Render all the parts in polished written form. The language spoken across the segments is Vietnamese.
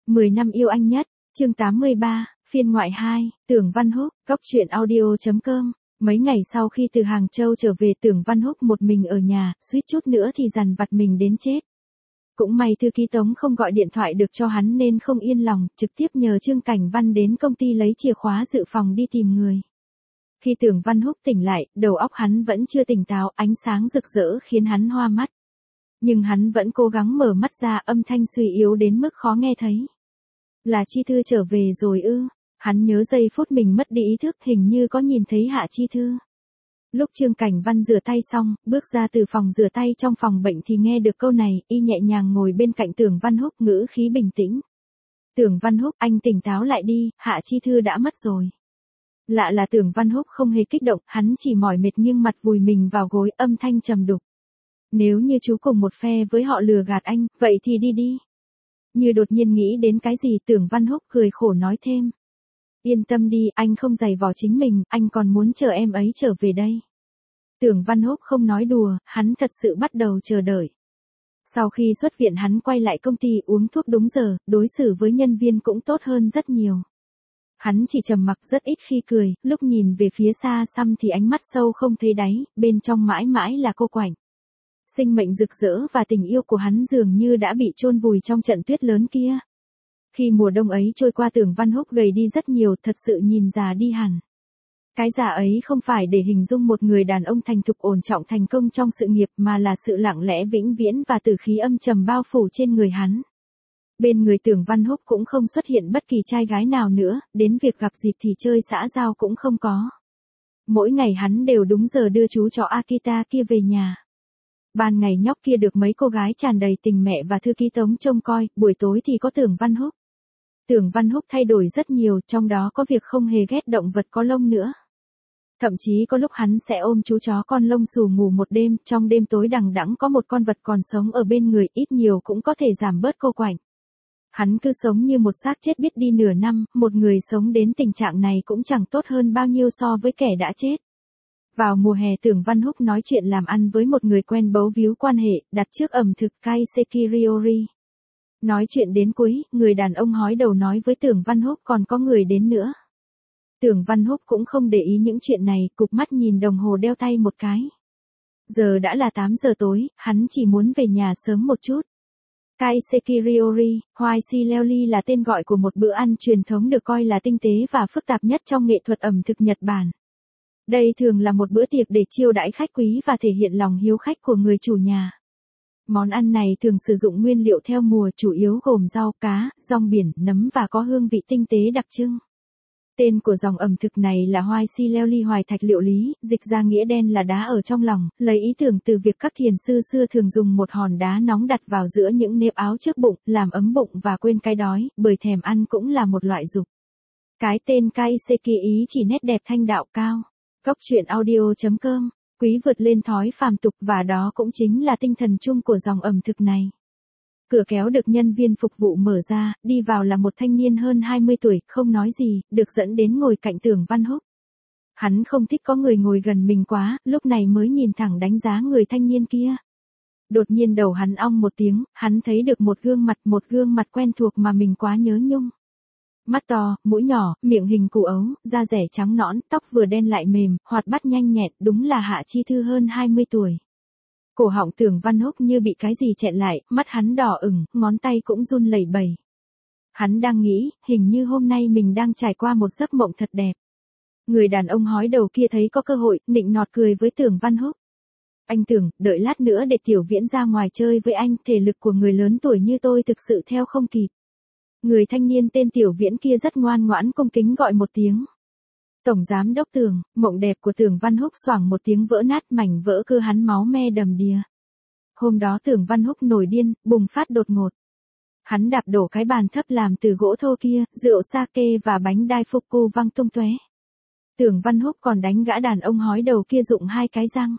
10 năm yêu anh nhất, chương 83, phiên ngoại 2, Tưởng Văn Húc, Cóc truyện audio.com. Mấy ngày sau khi từ Hàng Châu trở về, Tưởng Văn Húc một mình ở nhà, suýt chút nữa thì dằn vặt mình đến chết. Cũng may thư ký Tống không gọi điện thoại được cho hắn nên không yên lòng, trực tiếp nhờ Trương Cảnh Văn đến công ty lấy chìa khóa dự phòng đi tìm người. Khi Tưởng Văn Húc tỉnh lại, đầu óc hắn vẫn chưa tỉnh táo, ánh sáng rực rỡ khiến hắn hoa mắt. Nhưng hắn vẫn cố gắng mở mắt ra, âm thanh suy yếu đến mức khó nghe thấy. Là Chi Thư trở về rồi ư? Hắn nhớ giây phút mình mất đi ý thức, hình như có nhìn thấy Hạ Chi Thư. Lúc Trương Cảnh Văn rửa tay xong, bước ra từ phòng rửa tay trong phòng bệnh thì nghe được câu này, y nhẹ nhàng ngồi bên cạnh Tưởng Văn Húc, ngữ khí bình tĩnh. Tưởng Văn Húc, anh tỉnh táo lại đi, Hạ Chi Thư đã mất rồi. Lạ là Tưởng Văn Húc không hề kích động, hắn chỉ mỏi mệt nghiêng mặt vùi mình vào gối, âm thanh trầm đục. Nếu như chú cùng một phe với họ lừa gạt anh, vậy thì đi đi. Như đột nhiên nghĩ đến cái gì, Tưởng Văn Húc cười khổ nói thêm. Yên tâm đi, anh không giày vò chính mình, anh còn muốn chờ em ấy trở về đây. Tưởng Văn Húc không nói đùa, hắn thật sự bắt đầu chờ đợi. Sau khi xuất viện hắn quay lại công ty, uống thuốc đúng giờ, đối xử với nhân viên cũng tốt hơn rất nhiều. Hắn chỉ trầm mặc, rất ít khi cười, lúc nhìn về phía xa xăm thì ánh mắt sâu không thấy đáy, bên trong mãi mãi là cô quạnh. Sinh mệnh rực rỡ và tình yêu của hắn dường như đã bị chôn vùi trong trận tuyết lớn kia. Khi mùa đông ấy trôi qua, Tưởng Văn Húc gầy đi rất nhiều, thật sự nhìn già đi hẳn. Cái già ấy không phải để hình dung một người đàn ông thành thục ổn trọng thành công trong sự nghiệp, mà là sự lặng lẽ vĩnh viễn và tử khí âm trầm bao phủ trên người hắn. Bên người Tưởng Văn Húc cũng không xuất hiện bất kỳ trai gái nào nữa, đến việc gặp dịp thì chơi xã giao cũng không có. Mỗi ngày hắn đều đúng giờ đưa chú chó Akita kia về nhà. Ban ngày nhóc kia được mấy cô gái tràn đầy tình mẹ và thư ký Tống trông coi, buổi tối thì có Tưởng Văn Húc. Tưởng Văn Húc thay đổi rất nhiều, trong đó có việc không hề ghét động vật có lông nữa. Thậm chí có lúc hắn sẽ ôm chú chó con lông xù ngủ một đêm, trong đêm tối đằng đẵng có một con vật còn sống ở bên người, ít nhiều cũng có thể giảm bớt cô quạnh. Hắn cứ sống như một xác chết biết đi nửa năm, một người sống đến tình trạng này cũng chẳng tốt hơn bao nhiêu so với kẻ đã chết. Vào mùa hè, Tưởng Văn Húc nói chuyện làm ăn với một người quen bấu víu quan hệ, đặt trước ẩm thực Kaiseki Ryori. Nói chuyện đến cuối, người đàn ông hói đầu nói với Tưởng Văn Húc còn có người đến nữa. Tưởng Văn Húc cũng không để ý những chuyện này, cụp mắt nhìn đồng hồ đeo tay một cái. Giờ đã là 8 giờ tối, hắn chỉ muốn về nhà sớm một chút. Kaiseki Ryori, Hoai Si Leoli là tên gọi của một bữa ăn truyền thống được coi là tinh tế và phức tạp nhất trong nghệ thuật ẩm thực Nhật Bản. Đây thường là một bữa tiệc để chiêu đãi khách quý và thể hiện lòng hiếu khách của người chủ nhà. Món ăn này thường sử dụng nguyên liệu theo mùa, chủ yếu gồm rau, cá, rong biển, nấm và có hương vị tinh tế đặc trưng. Tên của dòng ẩm thực này là Hoai Si Leoli, hoài thạch liệu lý, dịch ra nghĩa đen là đá ở trong lòng, lấy ý tưởng từ việc các thiền sư xưa thường dùng một hòn đá nóng đặt vào giữa những nếp áo trước bụng, làm ấm bụng và quên cái đói, bởi thèm ăn cũng là một loại dục. Cái tên Kaiseki ý chỉ nét đẹp thanh đạo cao. Cóc truyện audio.com, quý vượt lên thói phàm tục, và đó cũng chính là tinh thần chung của dòng ẩm thực này. Cửa kéo được nhân viên phục vụ mở ra, đi vào là một thanh niên hơn 20 tuổi, không nói gì, được dẫn đến ngồi cạnh Tưởng Văn Húc. Hắn không thích có người ngồi gần mình quá, lúc này mới nhìn thẳng đánh giá người thanh niên kia. Đột nhiên đầu hắn ong một tiếng, hắn thấy được một gương mặt quen thuộc mà mình quá nhớ nhung. Mắt to, mũi nhỏ, miệng hình củ ấu, da dẻ trắng nõn, tóc vừa đen lại mềm, hoạt bát nhanh nhẹn, đúng là Hạ Chi Thư hơn 20 tuổi. Cổ họng Tưởng Văn Húc như bị cái gì chẹn lại, mắt hắn đỏ ửng, ngón tay cũng run lẩy bẩy. Hắn đang nghĩ, hình như hôm nay mình đang trải qua một giấc mộng thật đẹp. Người đàn ông hói đầu kia thấy có cơ hội, nịnh nọt cười với Tưởng Văn Húc. Anh Tưởng, đợi lát nữa để Tiểu Viễn ra ngoài chơi với anh, thể lực của người lớn tuổi như tôi thực sự theo không kịp. Người thanh niên tên Tiểu Viễn kia rất ngoan ngoãn cung kính gọi một tiếng. Tổng giám đốc Tưởng, mộng đẹp của Tưởng Văn Húc xoảng một tiếng vỡ nát, mảnh vỡ cơ hắn máu me đầm đìa. Hôm đó Tưởng Văn Húc nổi điên, bùng phát đột ngột. Hắn đạp đổ cái bàn thấp làm từ gỗ thô kia, rượu sake và bánh daifuku văng tung tóe. Tưởng Văn Húc còn đánh gã đàn ông hói đầu kia rụng 2 cái răng.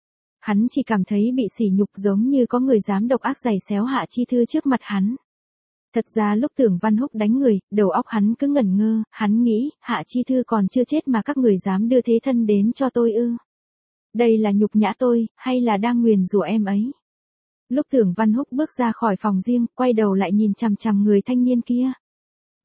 Hắn chỉ cảm thấy bị sỉ nhục, giống như có người dám độc ác giày xéo Hạ Chi Thư trước mặt hắn. Thật ra lúc Tưởng Văn Húc đánh người, đầu óc hắn cứ ngẩn ngơ, hắn nghĩ, Hạ Chi Thư còn chưa chết mà các người dám đưa thế thân đến cho tôi ư? Đây là nhục nhã tôi, hay là đang nguyền rủa em ấy? Lúc Tưởng Văn Húc bước ra khỏi phòng riêng, quay đầu lại nhìn chằm chằm người thanh niên kia,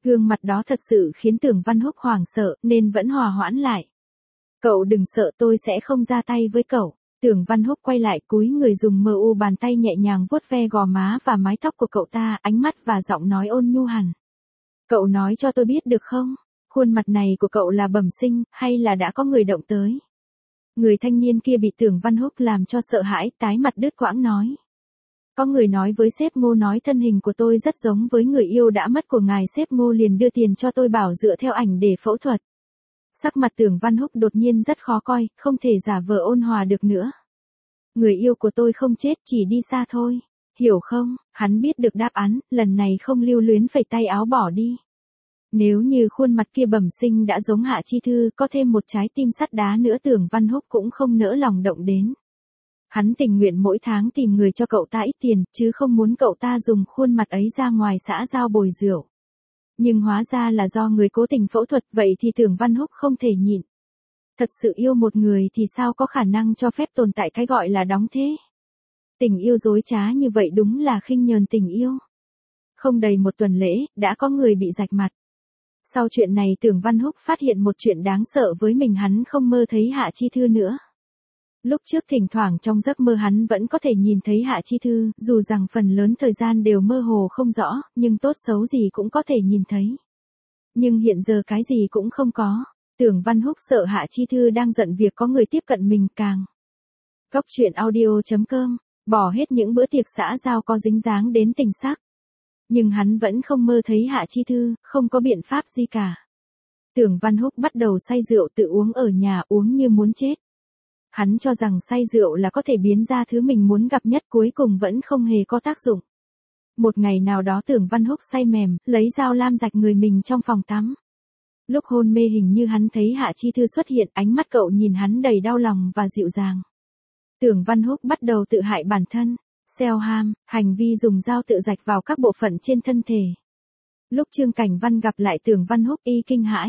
Gương mặt đó thật sự khiến Tưởng Văn Húc hoảng sợ nên vẫn hòa hoãn lại. Cậu đừng sợ, tôi sẽ không ra tay với cậu. Tưởng Văn Húc quay lại cúi người dùng mờ u bàn tay nhẹ nhàng vuốt ve gò má và mái tóc của cậu ta, ánh mắt và giọng nói ôn nhu hẳn. Cậu nói cho tôi biết được không? Khuôn mặt này của cậu là bẩm sinh, hay là đã có người động tới? Người thanh niên kia bị Tưởng Văn Húc làm cho sợ hãi, tái mặt đứt quãng nói. Có người nói với sếp Ngô nói thân hình của tôi rất giống với người yêu đã mất của ngài, sếp Ngô liền đưa tiền cho tôi bảo dựa theo ảnh để phẫu thuật. Sắc mặt Tưởng Văn Húc đột nhiên rất khó coi, không thể giả vờ ôn hòa được nữa. Người yêu của tôi không chết, chỉ đi xa thôi. Hiểu không? Hắn biết được đáp án, lần này không lưu luyến phẩy tay áo bỏ đi. Nếu như khuôn mặt kia bẩm sinh đã giống Hạ Chi Thư, có thêm một trái tim sắt đá nữa Tưởng Văn Húc cũng không nỡ lòng động đến. Hắn tình nguyện mỗi tháng tìm người cho cậu ta ít tiền, chứ không muốn cậu ta dùng khuôn mặt ấy ra ngoài xã giao bồi rượu. Nhưng hóa ra là do người cố tình phẫu thuật, vậy thì Tưởng Văn Húc không thể nhịn. Thật sự yêu một người thì sao có khả năng cho phép tồn tại cái gọi là đóng thế. Tình yêu dối trá như vậy đúng là khinh nhờn tình yêu. Không đầy một tuần lễ, đã có người bị rạch mặt. Sau chuyện này Tưởng Văn Húc phát hiện một chuyện đáng sợ với mình, hắn không mơ thấy Hạ Chi Thư nữa. Lúc trước thỉnh thoảng trong giấc mơ hắn vẫn có thể nhìn thấy Hạ Chi Thư, dù rằng phần lớn thời gian đều mơ hồ không rõ, nhưng tốt xấu gì cũng có thể nhìn thấy. Nhưng hiện giờ cái gì cũng không có. Tưởng Văn Húc sợ Hạ Chi Thư đang giận việc có người tiếp cận mình càng. Góc truyện audio.com, bỏ hết những bữa tiệc xã giao có dính dáng đến tình sắc. Nhưng hắn vẫn không mơ thấy Hạ Chi Thư, không có biện pháp gì cả. Tưởng Văn Húc bắt đầu say rượu tự uống ở nhà, uống như muốn chết. Hắn cho rằng say rượu là có thể biến ra thứ mình muốn gặp nhất, cuối cùng vẫn không hề có tác dụng. Một ngày nào đó Tưởng Văn Húc say mềm, lấy dao lam rạch người mình trong phòng tắm. Lúc hôn mê hình như hắn thấy Hạ Chi Thư xuất hiện, ánh mắt cậu nhìn hắn đầy đau lòng và dịu dàng. Tưởng Văn Húc bắt đầu tự hại bản thân, self-harm, hành vi dùng dao tự rạch vào các bộ phận trên thân thể. Lúc Trương Cảnh Văn gặp lại Tưởng Văn Húc y kinh hãi.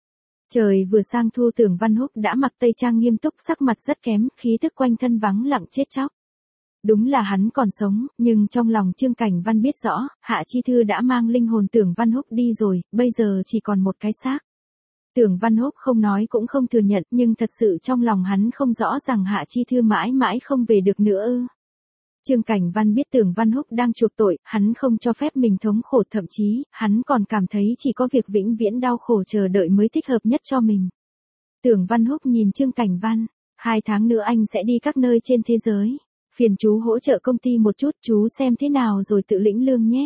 Trời vừa sang thu, Tưởng Văn Húc đã mặc tây trang nghiêm túc, sắc mặt rất kém, khí tức quanh thân vắng lặng chết chóc. Đúng là hắn còn sống, nhưng trong lòng Trương Cảnh Văn biết rõ, Hạ Chi Thư đã mang linh hồn Tưởng Văn Húc đi rồi, bây giờ chỉ còn một cái xác. Tưởng Văn Húc không nói cũng không thừa nhận, nhưng thật sự trong lòng hắn không rõ rằng Hạ Chi Thư mãi mãi không về được nữa ư. Trương Cảnh Văn biết Tưởng Văn Húc đang chuộc tội, hắn không cho phép mình thống khổ, thậm chí, hắn còn cảm thấy chỉ có việc vĩnh viễn đau khổ chờ đợi mới thích hợp nhất cho mình. Tưởng Văn Húc nhìn Trương Cảnh Văn, 2 tháng nữa anh sẽ đi các nơi trên thế giới. Phiền chú hỗ trợ công ty một chút, chú xem thế nào rồi tự lĩnh lương nhé.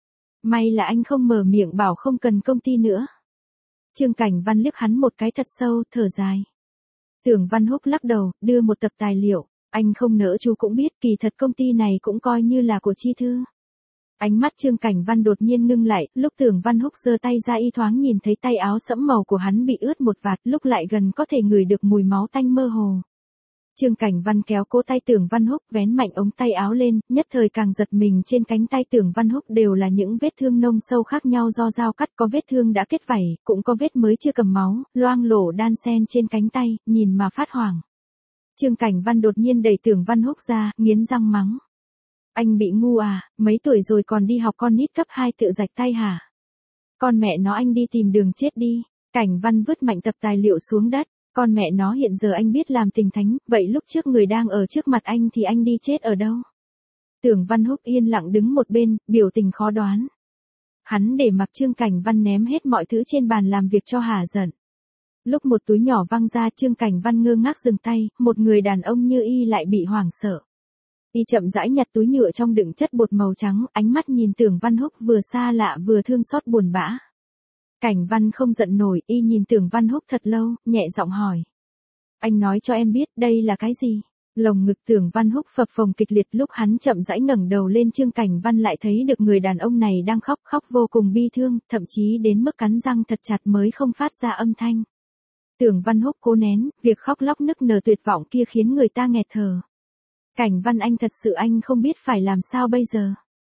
May là anh không mở miệng bảo không cần công ty nữa. Trương Cảnh Văn liếc hắn một cái thật sâu, thở dài. Tưởng Văn Húc lắc đầu, đưa một tập tài liệu. Anh không nỡ, chú cũng biết, kỳ thật công ty này cũng coi như là của Chi Thư. Ánh mắt Trương Cảnh Văn đột nhiên ngưng lại, lúc Tưởng Văn Húc giơ tay ra y thoáng nhìn thấy tay áo sẫm màu của hắn bị ướt một vạt, lúc lại gần có thể ngửi được mùi máu tanh mơ hồ. Trương Cảnh Văn kéo cổ tay Tưởng Văn Húc, vén mạnh ống tay áo lên, nhất thời càng giật mình, trên cánh tay Tưởng Văn Húc đều là những vết thương nông sâu khác nhau do dao cắt, có vết thương đã kết vảy, cũng có vết mới chưa cầm máu, loang lổ đan xen trên cánh tay, nhìn mà phát hoảng. Trương Cảnh Văn đột nhiên đẩy Tưởng Văn Húc ra, nghiến răng mắng. Anh bị ngu à, mấy tuổi rồi còn đi học con nít cấp 2 tự rạch tay hả? Con mẹ nó, anh đi tìm đường chết đi. Cảnh Văn vứt mạnh tập tài liệu xuống đất. Con mẹ nó, hiện giờ anh biết làm tình thánh, vậy lúc trước người đang ở trước mặt anh thì anh đi chết ở đâu? Tưởng Văn Húc yên lặng đứng một bên, biểu tình khó đoán. Hắn để mặc Trương Cảnh Văn ném hết mọi thứ trên bàn làm việc cho hả giận. Lúc một túi nhỏ văng ra, Trương Cảnh Văn ngơ ngác dừng tay, một người đàn ông như y lại bị hoảng sợ. Y chậm rãi nhặt túi nhựa trong đựng chất bột màu trắng, ánh mắt nhìn Tưởng Văn Húc vừa xa lạ vừa thương xót buồn bã. Cảnh Văn không giận nổi, y nhìn Tưởng Văn Húc thật lâu, nhẹ giọng hỏi. Anh nói cho em biết, đây là cái gì? Lồng ngực Tưởng Văn Húc phập phồng kịch liệt, lúc hắn chậm rãi ngẩng đầu lên Trương Cảnh Văn lại thấy được người đàn ông này đang khóc, khóc vô cùng bi thương, thậm chí đến mức cắn răng thật chặt mới không phát ra âm thanh. Tưởng Văn Húc cố nén, việc khóc lóc nức nở tuyệt vọng kia khiến người ta nghẹt thở. Cảnh Văn, anh thật sự anh không biết phải làm sao bây giờ.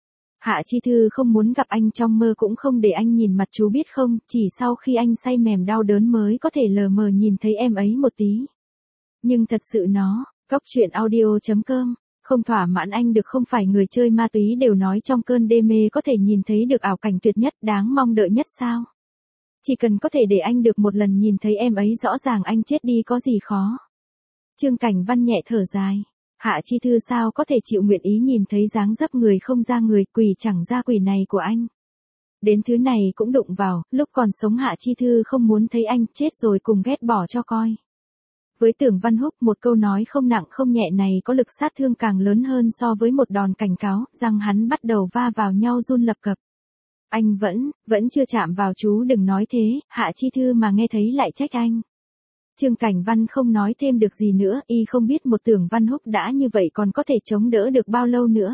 Hạ Chi Thư không muốn gặp anh trong mơ, cũng không để anh nhìn mặt, chú biết không, chỉ sau khi anh say mềm đau đớn mới có thể lờ mờ nhìn thấy em ấy một tí. Nhưng thật sự nó, góc truyện audio.com Không thỏa mãn anh được không phải người chơi ma túy đều nói trong cơn đê mê có thể nhìn thấy được ảo cảnh tuyệt nhất đáng mong đợi nhất sao? Chỉ cần có thể để anh được một lần nhìn thấy em ấy rõ ràng anh chết đi có gì khó. Trương Cảnh Văn nhẹ thở dài. Hạ Chi Thư sao có thể chịu nguyện ý nhìn thấy dáng dấp người không ra người, quỷ chẳng ra quỷ này của anh. Đến thứ này cũng đụng vào, lúc còn sống Hạ Chi Thư không muốn thấy anh chết rồi cùng ghét bỏ cho coi. Với Tưởng Văn Húc một câu nói không nặng không nhẹ này có lực sát thương càng lớn hơn so với một đòn cảnh cáo, răng hắn bắt đầu va vào nhau run lập cập. Anh vẫn chưa chạm vào chú đừng nói thế, Hạ Chi Thư mà nghe thấy lại trách anh. Trương Cảnh Văn không nói thêm được gì nữa, y không biết một Tưởng Văn Húc đã như vậy còn có thể chống đỡ được bao lâu nữa.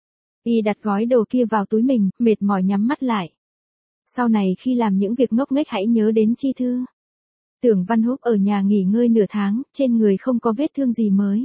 Y đặt gói đồ kia vào túi mình, mệt mỏi nhắm mắt lại. Sau này khi làm những việc ngốc nghếch hãy nhớ đến Chi Thư. Tưởng Văn Húc ở nhà nghỉ ngơi nửa tháng, trên người không có vết thương gì mới.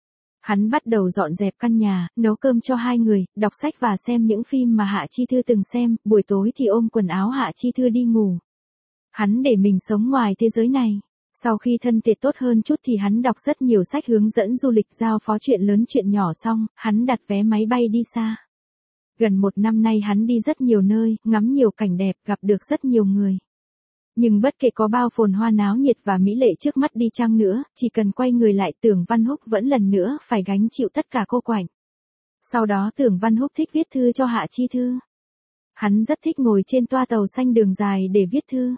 Hắn bắt đầu dọn dẹp căn nhà, nấu cơm cho hai người, đọc sách và xem những phim mà Hạ Chi Thư từng xem, buổi tối thì ôm quần áo Hạ Chi Thư đi ngủ. Hắn để mình sống ngoài thế giới này. Sau khi thân thể tốt hơn chút thì hắn đọc rất nhiều sách hướng dẫn du lịch, giao phó chuyện lớn chuyện nhỏ xong, hắn đặt vé máy bay đi xa. Gần 1 năm nay hắn đi rất nhiều nơi, ngắm nhiều cảnh đẹp, gặp được rất nhiều người. Nhưng bất kể có bao phồn hoa náo nhiệt và mỹ lệ trước mắt đi chăng nữa, chỉ cần quay người lại Tưởng Văn Húc vẫn lần nữa phải gánh chịu tất cả cô quạnh. Sau đó Tưởng Văn Húc thích viết thư cho Hạ Chi Thư. Hắn rất thích ngồi trên toa tàu xanh đường dài để viết thư.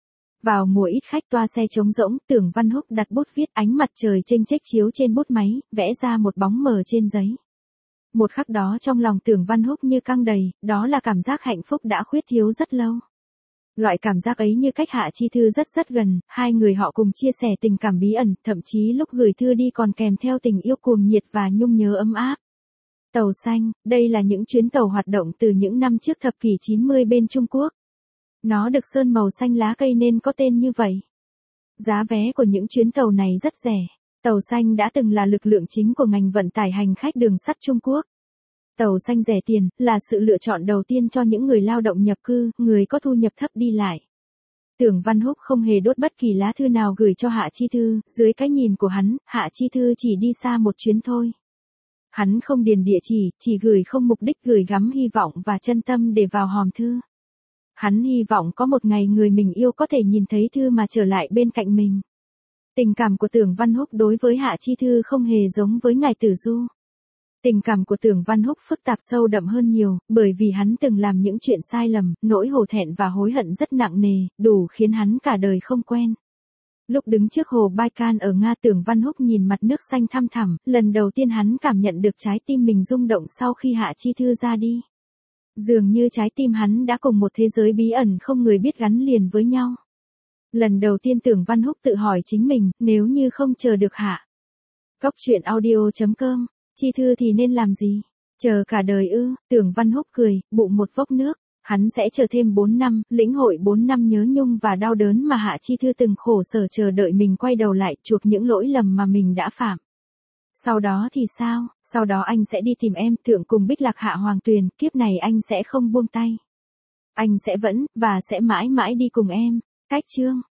Vào mùa ít khách toa xe trống rỗng, Tưởng Văn Húc đặt bút viết, ánh mặt trời chênh chếch chiếu trên bút máy, vẽ ra một bóng mờ trên giấy. Một khắc đó trong lòng Tưởng Văn Húc như căng đầy, đó là cảm giác hạnh phúc đã khuyết thiếu rất lâu. Loại cảm giác ấy như cách Hạ Chi Thư rất gần, hai người họ cùng chia sẻ tình cảm bí ẩn, thậm chí lúc gửi thư đi còn kèm theo tình yêu cuồng nhiệt và nhung nhớ ấm áp. Tàu xanh, đây là những chuyến tàu hoạt động từ những năm trước thập kỷ 90 bên Trung Quốc. Nó được sơn màu xanh lá cây nên có tên như vậy. Giá vé của những chuyến tàu này rất rẻ. Tàu xanh đã từng là lực lượng chính của ngành vận tải hành khách đường sắt Trung Quốc. Tàu xanh rẻ tiền là sự lựa chọn đầu tiên cho những người lao động nhập cư, người có thu nhập thấp đi lại. Tưởng Văn Húc không hề đốt bất kỳ lá thư nào gửi cho Hạ Chi Thư, dưới cái nhìn của hắn, Hạ Chi Thư chỉ đi xa một chuyến thôi. Hắn không điền địa chỉ gửi không mục đích, gửi gắm hy vọng và chân tâm để vào hòm thư. Hắn hy vọng có một ngày người mình yêu có thể nhìn thấy thư mà trở lại bên cạnh mình. Tình cảm của Tưởng Văn Húc đối với Hạ Chi Thư không hề giống với Ngài Tử Du. Tình cảm của Tưởng Văn Húc phức tạp sâu đậm hơn nhiều, bởi vì hắn từng làm những chuyện sai lầm, nỗi hổ thẹn và hối hận rất nặng nề, đủ khiến hắn cả đời không quên. Lúc đứng trước hồ Baikal ở Nga, Tưởng Văn Húc nhìn mặt nước xanh thăm thẳm, lần đầu tiên hắn cảm nhận được trái tim mình rung động sau khi Hạ Chi Thư ra đi. Dường như trái tim hắn đã cùng một thế giới bí ẩn không người biết gắn liền với nhau. Lần đầu tiên Tưởng Văn Húc tự hỏi chính mình, nếu như không chờ được Hạ Cóc truyện audio.com, Chi Thư thì nên làm gì? Chờ cả đời ư? Tưởng Văn Húc cười, bụng một vốc nước. Hắn sẽ chờ thêm 4 năm, lĩnh hội 4 năm nhớ nhung và đau đớn mà Hạ Chi Thư từng khổ sở, chờ đợi mình quay đầu lại chuộc những lỗi lầm mà mình đã phạm. Sau đó thì sao? Sau đó anh sẽ đi tìm em, Thượng cùng Bích Lạc Hạ Hoàng Tuyền, kiếp này anh sẽ không buông tay. Anh sẽ vẫn, và sẽ mãi mãi đi cùng em. Cách chương